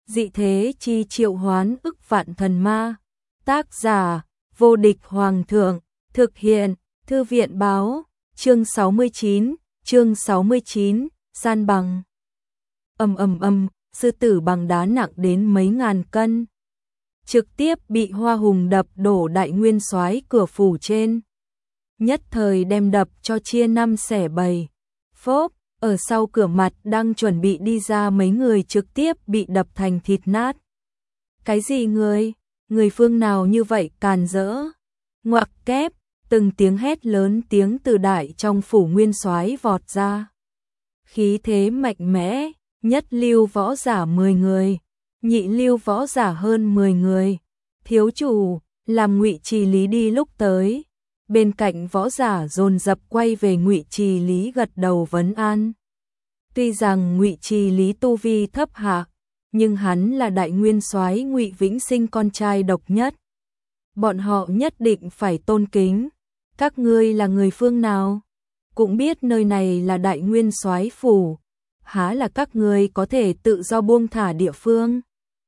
Dị thế chi triệu hoán ức vạn thần ma. Tác giả, vô địch hoàng thượng. Thực hiện, thư viện báo. Chương 69, san bằng. Sư tử bằng đá nặng đến mấy ngàn cân. Trực tiếp bị Hoa Hùng đập đổ Đại Nguyên Soái cửa phủ trên. Nhất thời đem đập cho chia năm xẻ bảy. Phốp, ở sau cửa mặt đang chuẩn bị đi ra mấy người trực tiếp bị đập thành thịt nát. Cái gì người phương nào như vậy càn rỡ? Ngoặc kép, từng tiếng hét lớn tiếng từ đại trong phủ Nguyên Soái vọt ra. Khí thế mạnh mẽ, nhất lưu võ giả 10 người, nhị lưu võ giả hơn 10 người. Thiếu chủ, làm Ngụy Trì Lý đi lúc tới. Bên cạnh võ giả dồn dập quay về Ngụy Trì Lý gật đầu vấn an. Tuy rằng Ngụy Trì Lý tu vi thấp hạ, nhưng hắn là Đại Nguyên Soái Ngụy Vĩnh Sinh con trai độc nhất. Bọn họ nhất định phải tôn kính. Các ngươi là người phương nào? Cũng biết nơi này là Đại Nguyên Soái phủ, há là các ngươi có thể tự do buông thả địa phương?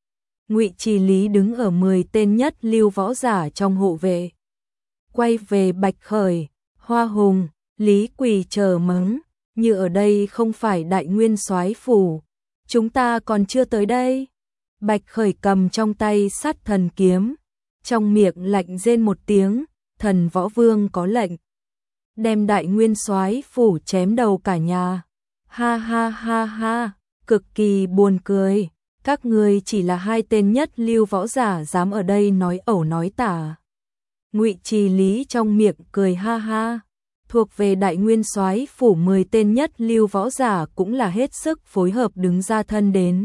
Ngụy Trì Lý đứng ở 10 tên nhất lưu võ giả trong hộ vệ. Quay về Bạch Khởi, Hoa Hùng, Lý Quỳ chờ mắng, như ở đây không phải Đại Nguyên Soái phủ, chúng ta còn chưa tới đây. Bạch Khởi cầm trong tay Sát Thần kiếm, trong miệng lạnh rên một tiếng, Thần Võ Vương có lệnh, đem Đại Nguyên Soái phủ chém đầu cả nhà. Ha ha ha ha, cực kỳ buồn cười, các ngươi chỉ là hai tên nhất lưu võ giả dám ở đây nói ẩu nói tả. Ngụy Trì Lý trong miệng cười ha ha, thuộc về Đại Nguyên Soái phủ 10 tên nhất lưu võ giả cũng là hết sức phối hợp đứng ra thân đến.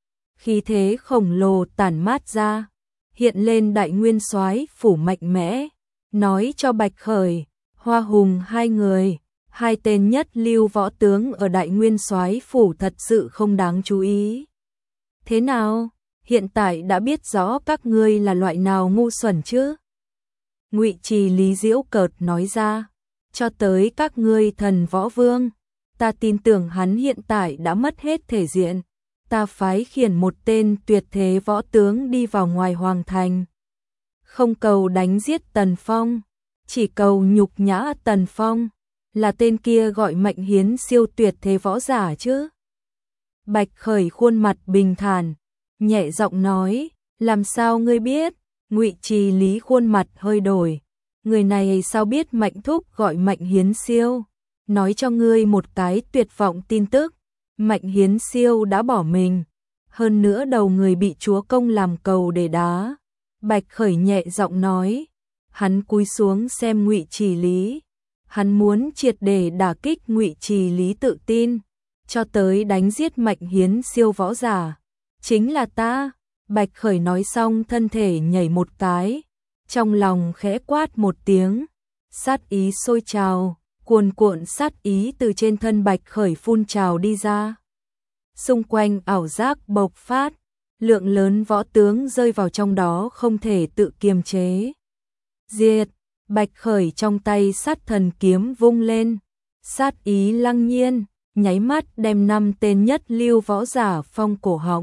Khí thế khổng lồ tản mát ra, hiện lên Đại Nguyên Soái phủ mạnh mẽ, nói cho Bạch Khởi, Hoa Hùng hai người, hai tên nhất lưu võ tướng ở Đại Nguyên Soái phủ thật sự không đáng chú ý. Thế nào, hiện tại đã biết rõ các ngươi là loại nào ngu xuẩn chứ? Ngụy Trì Lý giễu cợt nói ra, cho tới các ngươi Thần Võ Vương, ta tin tưởng hắn hiện tại đã mất hết thể diện, ta phái khiển một tên tuyệt thế võ tướng đi vào ngoài hoàng thành. Không cầu đánh giết Tần Phong, chỉ cầu nhục nhã Tần Phong, là tên kia gọi Mạnh Hiến siêu tuyệt thế võ giả chứ? Bạch Khởi khuôn mặt bình thản, nhẹ giọng nói, làm sao ngươi biết? Ngụy Trì Lý khuôn mặt hơi đổi, người này sao biết Mạnh thúc gọi Mạnh Hiến siêu? Nói cho ngươi một cái tuyệt vọng tin tức, Mạnh Hiến siêu đã bỏ mình, hơn nữa đầu người bị chúa công làm cầu để đá. Bạch Khởi nhẹ giọng nói, hắn cúi xuống xem Ngụy Trì Lý, hắn muốn triệt để đả kích Ngụy Trì Lý tự tin, cho tới đánh giết Mạnh Hiến siêu võ giả. Chính là ta. Bạch Khởi nói xong thân thể nhảy một cái, trong lòng khẽ quát một tiếng, sát ý sôi trào, cuồn cuộn sát ý từ trên thân Bạch Khởi phun trào đi ra. Xung quanh ảo giác bộc phát, lượng lớn võ tướng rơi vào trong đó không thể tự kiềm chế. Diệt, Bạch Khởi trong tay Sát Thần kiếm vung lên, sát ý lăng nhiên, nháy mắt đem 5 tên nhất lưu võ giả phong cổ họng.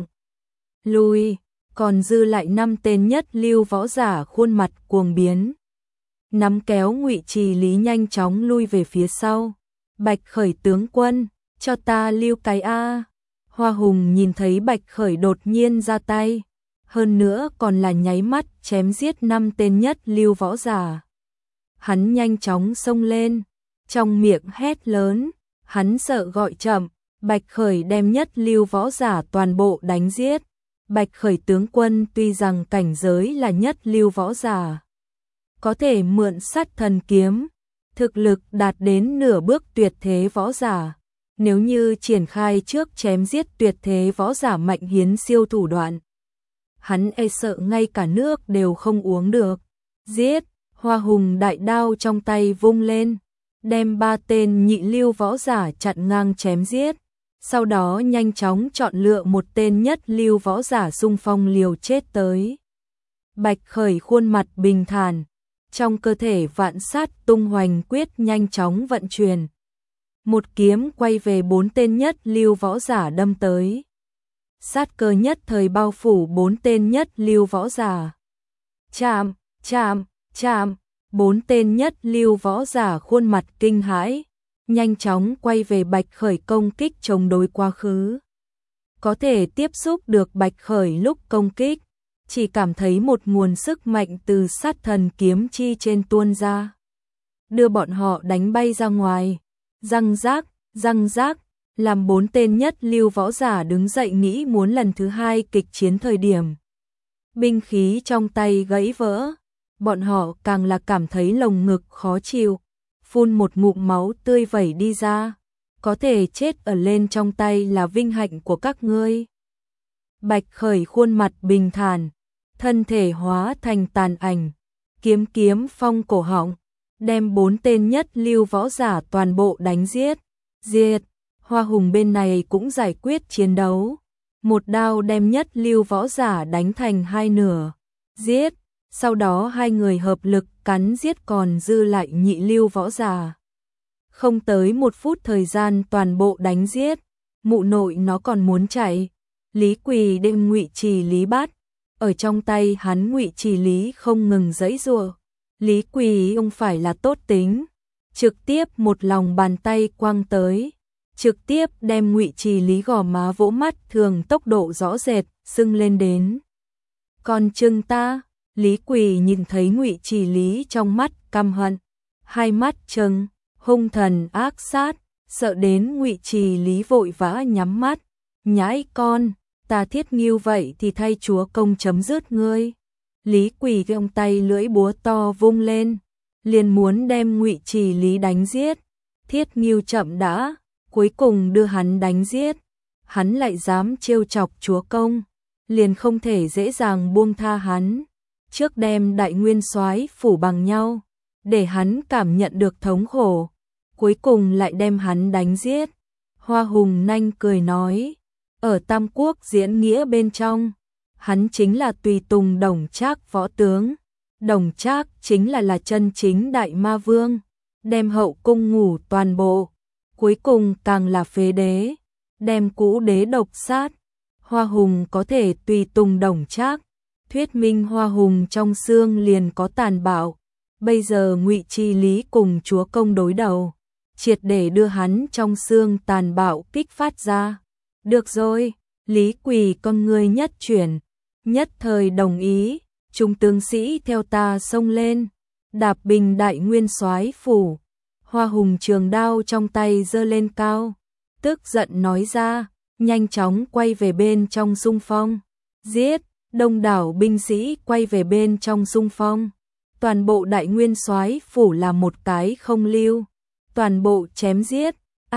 Lui, còn dư lại 5 tên nhất lưu võ giả khuôn mặt cuồng biến. Nắm kéo Ngụy Trì Lý nhanh chóng lui về phía sau. Bạch Khởi tướng quân, cho ta lưu cái a. Hoa Hùng nhìn thấy Bạch Khởi đột nhiên ra tay, hơn nữa còn là nháy mắt chém giết 5 tên nhất lưu võ giả. Hắn nhanh chóng xông lên, trong miệng hét lớn, hắn sợ gọi chậm, Bạch Khởi đem nhất lưu võ giả toàn bộ đánh giết. Bạch Khởi tướng quân tuy rằng cảnh giới là nhất lưu võ giả, có thể mượn Sát Thần kiếm, thực lực đạt đến nửa bước tuyệt thế võ giả. Nếu như triển khai trước chém giết tuyệt thế võ giả Mạnh Hiến siêu thủ đoạn, hắn e sợ ngay cả nước đều không uống được. Giết, Hoa Hùng đại đao trong tay vung lên, đem 3 tên nhị lưu võ giả chặn ngang chém giết. Sau đó nhanh chóng chọn lựa một tên nhất lưu võ giả xung phong liều chết tới. Bạch Khởi khuôn mặt bình thản, trong cơ thể Vạn Sát Tung Hoành quyết nhanh chóng vận chuyển. Một kiếm quay về 4 tên nhất lưu võ giả đâm tới. sát cơ nhất thời bao phủ 4 tên nhất lưu võ giả. Chạm, chạm, chạm, 4 tên nhất lưu võ giả khuôn mặt kinh hãi, nhanh chóng quay về Bạch Khởi công kích chống đối quá khứ. Có thể tiếp xúc được Bạch Khởi lúc công kích, chỉ cảm thấy một nguồn sức mạnh từ sát thần kiếm chi trên tuôn ra, đưa bọn họ đánh bay ra ngoài. Răng rác, làm 4 tên nhất lưu võ giả đứng dậy nghĩ muốn lần thứ 2 kịch chiến thời điểm. Binh khí trong tay gãy vỡ, bọn họ càng là cảm thấy lồng ngực khó chịu, phun một ngụm máu tươi vẩy đi ra. Có thể chết ở lên trong tay là vinh hạnh của các ngươi. Bạch Khởi khuôn mặt bình thản, thân thể hóa thành tàn ảnh, kiếm phong cổ họng, đem 4 tên nhất lưu võ giả toàn bộ đánh giết. Hoa Hùng bên này cũng giải quyết chiến đấu, một đao đem nhất lưu võ giả đánh thành 2 nửa. Giết, sau đó 2 người hợp lực cắn giết còn dư lại nhị lưu võ giả. Không tới 1 phút thời gian toàn bộ đánh giết, mụ nội nó còn muốn chạy. Lý Quỳ đem Ngụy Trì Lý bắt, ở trong tay hắn Ngụy Trì Lý không ngừng giãy giụa. Lý Quỳ ông phải là tốt tính, trực tiếp một lòng bàn tay quăng tới, trực tiếp đem Ngụy Trì Lý gò má vỗ mắt thường tốc độ rõ rệt, sưng lên đến. Còn chừng ta, Lý Quỳ nhìn thấy Ngụy Trì Lý trong mắt căm hận, hai mắt trừng, hung thần ác sát, sợ đến Ngụy Trì Lý vội vã nhắm mắt, nhãi con, ta thiết nghiêu vậy thì thay chúa công chấm dứt ngươi. Lý Quỳ ông tay lưỡi búa to vung lên, liền muốn đem Ngụy Trì Lý đánh giết. Thiết nghiêu chậm đã, cuối cùng đưa hắn đánh giết, hắn lại dám trêu chọc chúa công, liền không thể dễ dàng buông tha hắn. Trước đem Đại Nguyên Soái phủ bằng nhau, để hắn cảm nhận được thống khổ, cuối cùng lại đem hắn đánh giết. Hoa Hùng nanh cười nói, ở Tam Quốc diễn nghĩa bên trong, hắn chính là tùy tùng Đồng Trác võ tướng. Đồng Trác chính là chân chính đại ma vương, đem hậu cung ngủ toàn bộ, cuối cùng càng là phế đế, đem cũ đế độc sát. Hoa Hùng có thể tùy tùng Đồng Trác, thuyết minh Hoa Hùng trong xương liền có tàn bạo. Bây giờ Ngụy Trì Lý cùng chúa công đối đầu, triệt để đưa hắn trong xương tàn bạo kích phát ra. Được rồi, Lý Quỳ con ngươi nhất chuyển, nhất thời đồng ý, chúng tướng sĩ theo ta xông lên, đạp bình Đại Nguyên Soái phủ. Hoa Hùng trường đao trong tay giơ lên cao, tức giận nói ra, nhanh chóng quay về bên trong xung phong. Giết, đông đảo binh sĩ quay về bên trong xung phong. Toàn bộ Đại Nguyên Soái phủ là một cái không lưu, toàn bộ chém giết.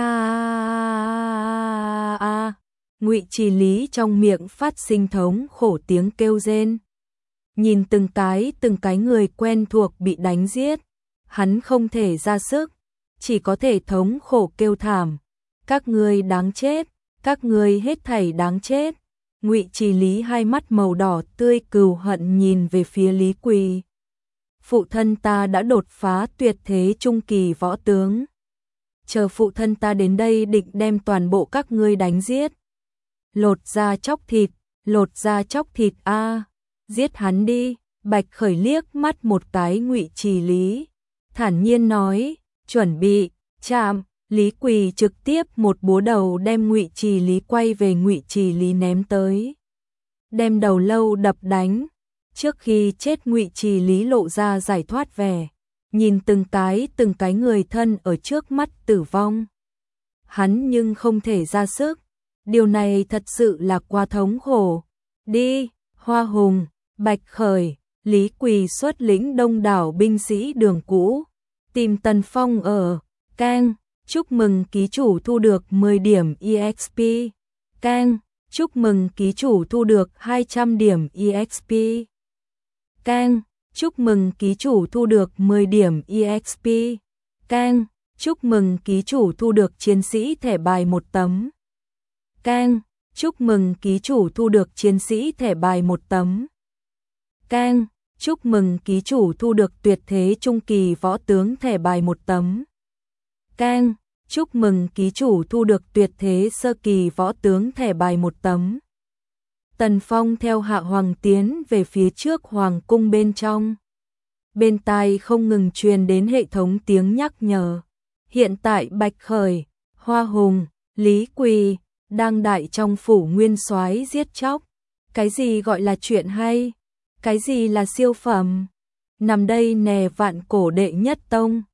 Ngụy Trì Lý trong miệng phát sinh thống khổ tiếng kêu rên. Nhìn từng cái người quen thuộc bị đánh giết, hắn không thể ra sức, chỉ có thể thống khổ kêu thảm. Các ngươi đáng chết, các ngươi hết thảy đáng chết. Ngụy Trì Lý hai mắt màu đỏ tươi cừu hận nhìn về phía Lý Quỳ. Phụ thân ta đã đột phá tuyệt thế trung kỳ võ tướng. Chờ phụ thân ta đến đây định đem toàn bộ các ngươi đánh giết. Lột da chóc thịt a, giết hắn đi. Bạch Khởi liếc mắt một cái Ngụy Trì Lý, thản nhiên nói, chuẩn bị, chạm. Lý Quỳ trực tiếp một búa đầu đem Ngụy Trì Lý quay về Ngụy Trì Lý ném tới, đem đầu lâu đập đánh. Trước khi chết Ngụy Trì Lý lộ ra giải thoát vẻ, nhìn từng cái người thân ở trước mắt tử vong. Hắn nhưng không thể ra sức, điều này thật sự là quá thống khổ. Đi, Hoa Hùng, Bạch Khởi, Lý Quỳ xuất lĩnh đông đảo binh sĩ đường cũ, tìm Tần Phong ở Cang. Chúc mừng ký chủ thu được 10 điểm EXP. Cang, chúc mừng ký chủ thu được 200 điểm EXP. Cang, chúc mừng ký chủ thu được 10 điểm EXP. Cang, chúc mừng ký chủ thu được chiến sĩ thẻ bài 1 tấm. Cang, chúc mừng ký chủ thu được chiến sĩ thẻ bài 1 tấm. Cang, chúc mừng ký chủ thu được tuyệt thế trung kỳ võ tướng thẻ bài 1 tấm. Cang, chúc mừng ký chủ thu được tuyệt thế sơ kỳ võ tướng thẻ bài 1 tấm. Tần Phong theo Hạ Hoàng tiến về phía trước hoàng cung bên trong. Bên tai không ngừng truyền đến hệ thống tiếng nhắc nhở. Hiện tại Bạch Khởi, Hoa Hùng, Lý Quỳ đang đại trong phủ nguyên soái giết chóc. Cái gì gọi là chuyện hay? Cái gì là siêu phẩm? Nằm đây nè, vạn cổ đệ nhất tông.